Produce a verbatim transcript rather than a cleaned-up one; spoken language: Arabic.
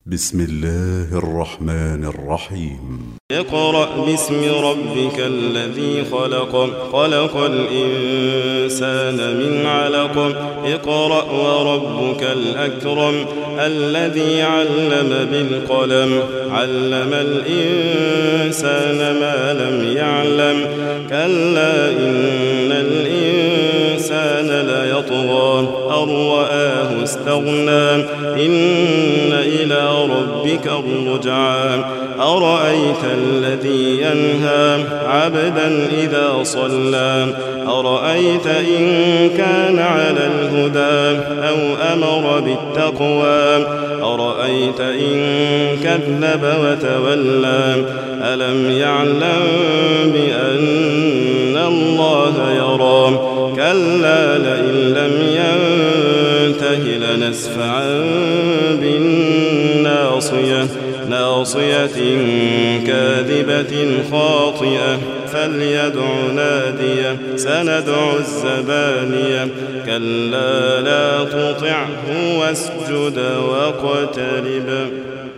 بسم الله الرحمن الرحيم. اقرأ باسم ربك الذي خلق خلق الإنسان من علق اقرأ وربك الأكرم الذي علم بالقلم علم الإنسان ما لم يعلم كلا إن الإنسان ليطغى أن رآه استغنى إن إلى ربك الرجعى أرأيت الذي ينهى عبدا إذا صلى أرأيت إن كان على الهدى أو أمر بالتقوى أرأيت إن كذب وتولى ألم يعلم بأن الله يرى كلا لئن لم ينته لنسفعا بالناصية ناصية كاذبة خاطئة فليدع ناديه سندع الزبانية كلا لا تطعه واسجد واقترب.